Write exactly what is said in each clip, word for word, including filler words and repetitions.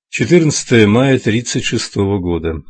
четырнадцатое мая тридцать шестого года.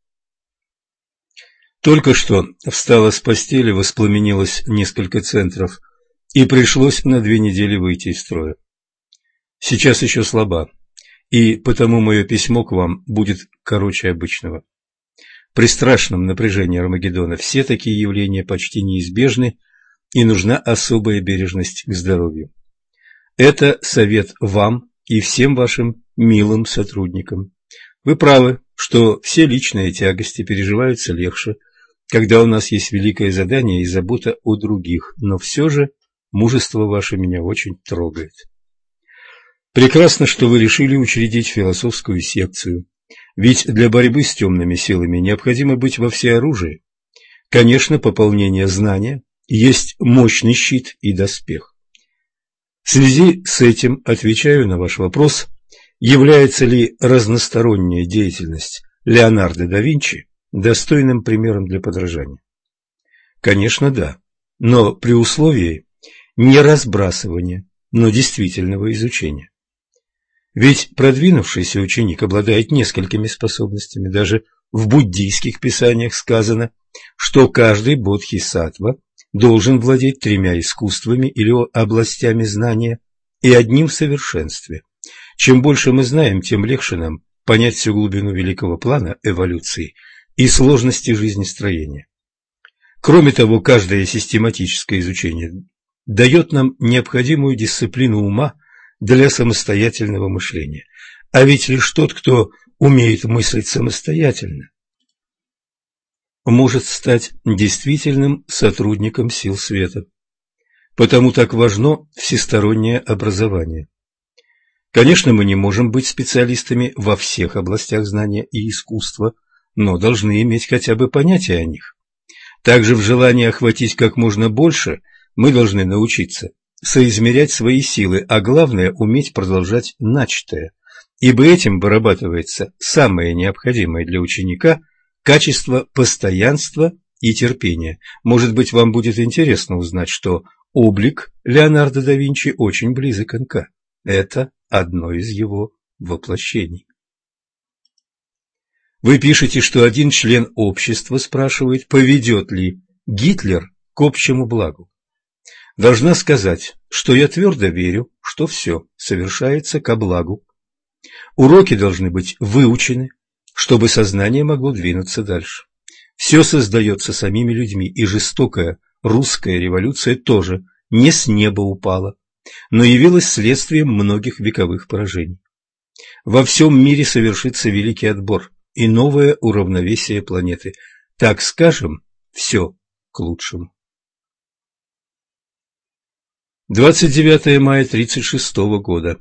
Только что встала с постели, воспламенилось несколько центров, и пришлось на две недели выйти из строя. Сейчас еще слаба, и потому мое письмо к вам будет короче обычного. При страшном напряжении Армагеддона все такие явления почти неизбежны, и нужна особая бережность к здоровью. Это совет вам и всем вашим милым сотрудникам. Вы правы, что все личные тягости переживаются легче, когда у нас есть великое задание и забота о других, но все же мужество ваше меня очень трогает. Прекрасно, что вы решили учредить философскую секцию, ведь для борьбы с темными силами необходимо быть во всеоружии. Конечно, пополнение знания есть мощный щит и доспех. В связи с этим отвечаю на ваш вопрос, является ли разносторонняя деятельность Леонардо да Винчи достойным примером для подражания? Конечно, да, но при условии не разбрасывания, но действительного изучения. Ведь продвинувшийся ученик обладает несколькими способностями. Даже в буддийских писаниях сказано, что каждый бодхисаттва должен владеть тремя искусствами или областями знания и одним в совершенстве. Чем больше мы знаем, тем легче нам понять всю глубину великого плана эволюции и сложности жизнестроения. Кроме того, каждое систематическое изучение дает нам необходимую дисциплину ума для самостоятельного мышления. А ведь лишь тот, кто умеет мыслить самостоятельно, может стать действительным сотрудником сил света. Потому так важно всестороннее образование. Конечно, мы не можем быть специалистами во всех областях знания и искусства, но должны иметь хотя бы понятие о них. Также в желании охватить как можно больше мы должны научиться соизмерять свои силы, а главное – уметь продолжать начатое, ибо этим вырабатывается самое необходимое для ученика качество постоянства и терпения. Может быть, вам будет интересно узнать, что облик Леонардо да Винчи очень близок к Нка. Это одно из его воплощений. Вы пишете, что один член общества спрашивает, поведет ли Гитлер к общему благу. Должна сказать, что я твердо верю, что все совершается ко благу. Уроки должны быть выучены, чтобы сознание могло двинуться дальше. Все создается самими людьми, и жестокая русская революция тоже не с неба упала, но явилась следствием многих вековых поражений. Во всем мире совершится великий отбор и новое уравновесие планеты. Так скажем, все к лучшему. двадцать девятое мая тридцать шестого года.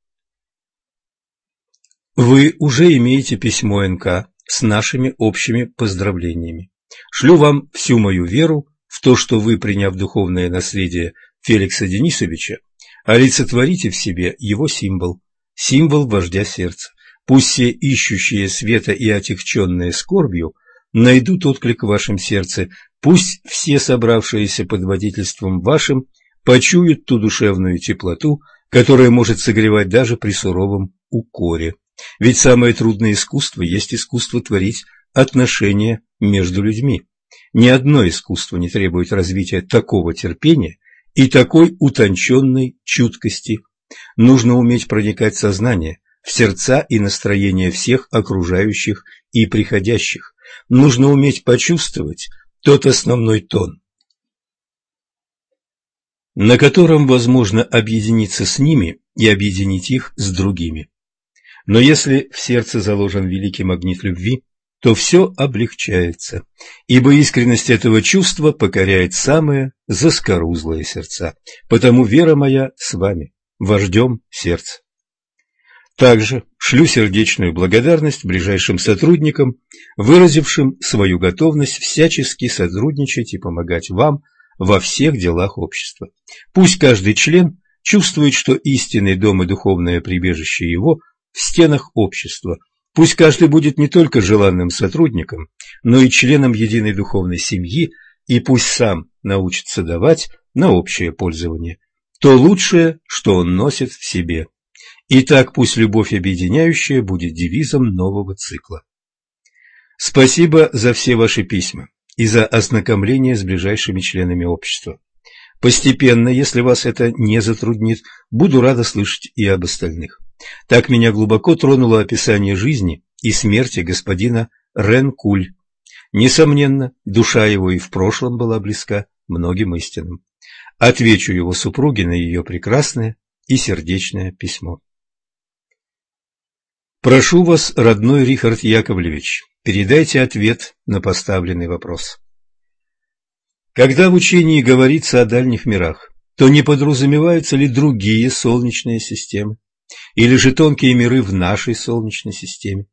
Вы уже имеете письмо Нка с нашими общими поздравлениями. Шлю вам всю мою веру в то, что вы, приняв духовное наследие Феликса Денисовича, олицетворите в себе его символ, символ вождя сердца. Пусть все ищущие света и отягченные скорбью найдут отклик в вашем сердце, пусть все собравшиеся под водительством вашим почуют ту душевную теплоту, которая может согревать даже при суровом укоре. Ведь самое трудное искусство есть искусство творить отношения между людьми. Ни одно искусство не требует развития такого терпения и такой утонченной чуткости. Нужно уметь проникать в сознание, в сердца и настроения всех окружающих и приходящих. Нужно уметь почувствовать тот основной тон, на котором возможно объединиться с ними и объединить их с другими. Но если в сердце заложен великий магнит любви, то все облегчается, ибо искренность этого чувства покоряет самые заскорузлые сердца. Потому вера моя с вами, вождем сердца. Также шлю сердечную благодарность ближайшим сотрудникам, выразившим свою готовность всячески сотрудничать и помогать вам во всех делах общества. Пусть каждый член чувствует, что истинный дом и духовное прибежище его в стенах общества. Пусть каждый будет не только желанным сотрудником, но и членом единой духовной семьи, и пусть сам научится давать на общее пользование то лучшее, что он носит в себе. Итак, пусть любовь объединяющая будет девизом нового цикла. Спасибо за все ваши письма и за ознакомление с ближайшими членами общества. Постепенно, если вас это не затруднит, буду рада слышать и об остальных. Так меня глубоко тронуло описание жизни и смерти господина Рен-Куль. Несомненно, душа его и в прошлом была близка многим истинам. Отвечу его супруге на ее прекрасное и сердечное письмо. Прошу вас, родной Рихард Яковлевич, передайте ответ на поставленный вопрос. Когда в учении говорится о дальних мирах, то не подразумеваются ли другие солнечные системы, или же тонкие миры в нашей Солнечной системе?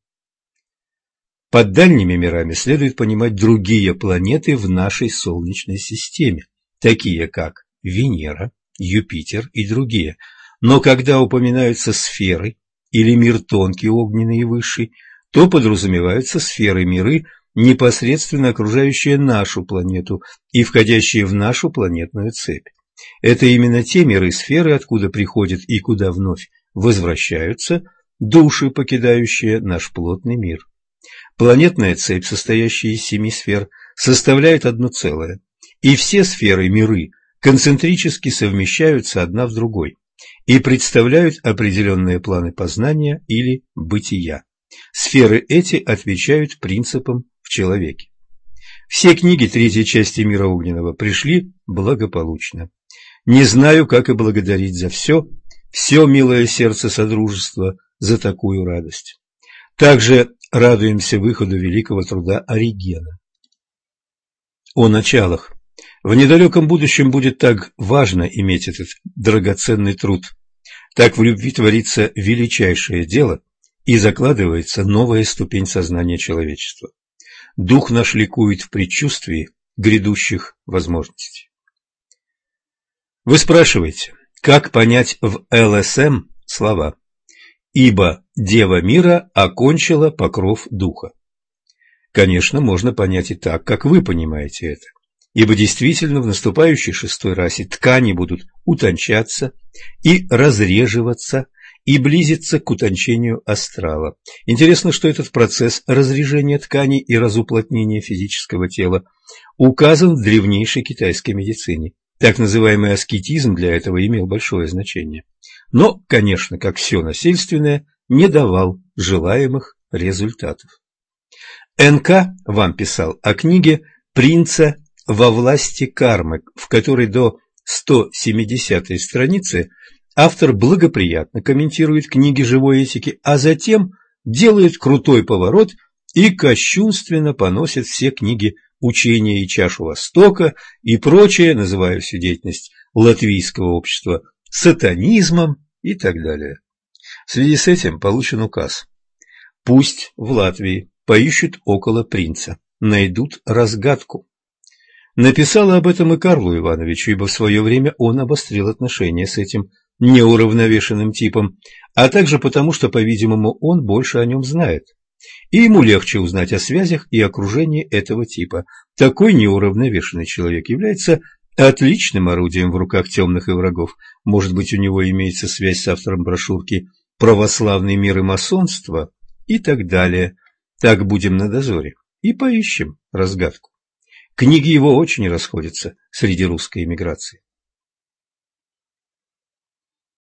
Под дальними мирами следует понимать другие планеты в нашей Солнечной системе, такие как Венера, Юпитер и другие. Но когда упоминаются сферы или мир тонкий, огненный и высший, то подразумеваются сферы-миры, непосредственно окружающие нашу планету и входящие в нашу планетную цепь. Это именно те миры-сферы, откуда приходят и куда вновь возвращаются души, покидающие наш плотный мир. Планетная цепь, состоящая из семи сфер, составляет одно целое, и все сферы-миры концентрически совмещаются одна в другой и представляют определенные планы познания или бытия. Сферы эти отвечают принципам в человеке. Все книги третьей части мира огненного пришли благополучно. Не знаю, как и благодарить за все, все милое сердце Содружества за такую радость. Также радуемся выходу великого труда Оригена. О началах. В недалеком будущем будет так важно иметь этот драгоценный труд. Так в любви творится величайшее дело и закладывается новая ступень сознания человечества. Дух наш ликует в предчувствии грядущих возможностей. Вы спрашиваете, как понять в эл эс эм слова «Ибо Дева мира окончила покров духа». Конечно, можно понять и так, как вы понимаете это. Ибо действительно в наступающей шестой расе ткани будут утончаться и разреживаться, и близиться к утончению астрала. Интересно, что этот процесс разрежения тканей и разуплотнения физического тела указан в древнейшей китайской медицине. Так называемый аскетизм для этого имел большое значение. Но, конечно, как все насильственное, не давал желаемых результатов. эн ка вам писал о книге «Принца во власти кармы», в которой до сто семидесятой страницы автор благоприятно комментирует книги живой этики, а затем делает крутой поворот и кощунственно поносит все книги учения и чашу Востока и прочее, называя всю деятельность латвийского общества сатанизмом и так далее. В связи с этим получен указ. Пусть в Латвии поищут около принца, найдут разгадку. Написала об этом и Карлу Ивановичу, ибо в свое время он обострил отношения с этим неуравновешенным типом, а также потому, что, по-видимому, он больше о нем знает. И ему легче узнать о связях и окружении этого типа. Такой неуравновешенный человек является отличным орудием в руках темных и врагов. Может быть, у него имеется связь с автором брошюрки «Православный мир и масонство» и так далее. Так будем на дозоре и поищем разгадку. Книги его очень расходятся среди русской эмиграции.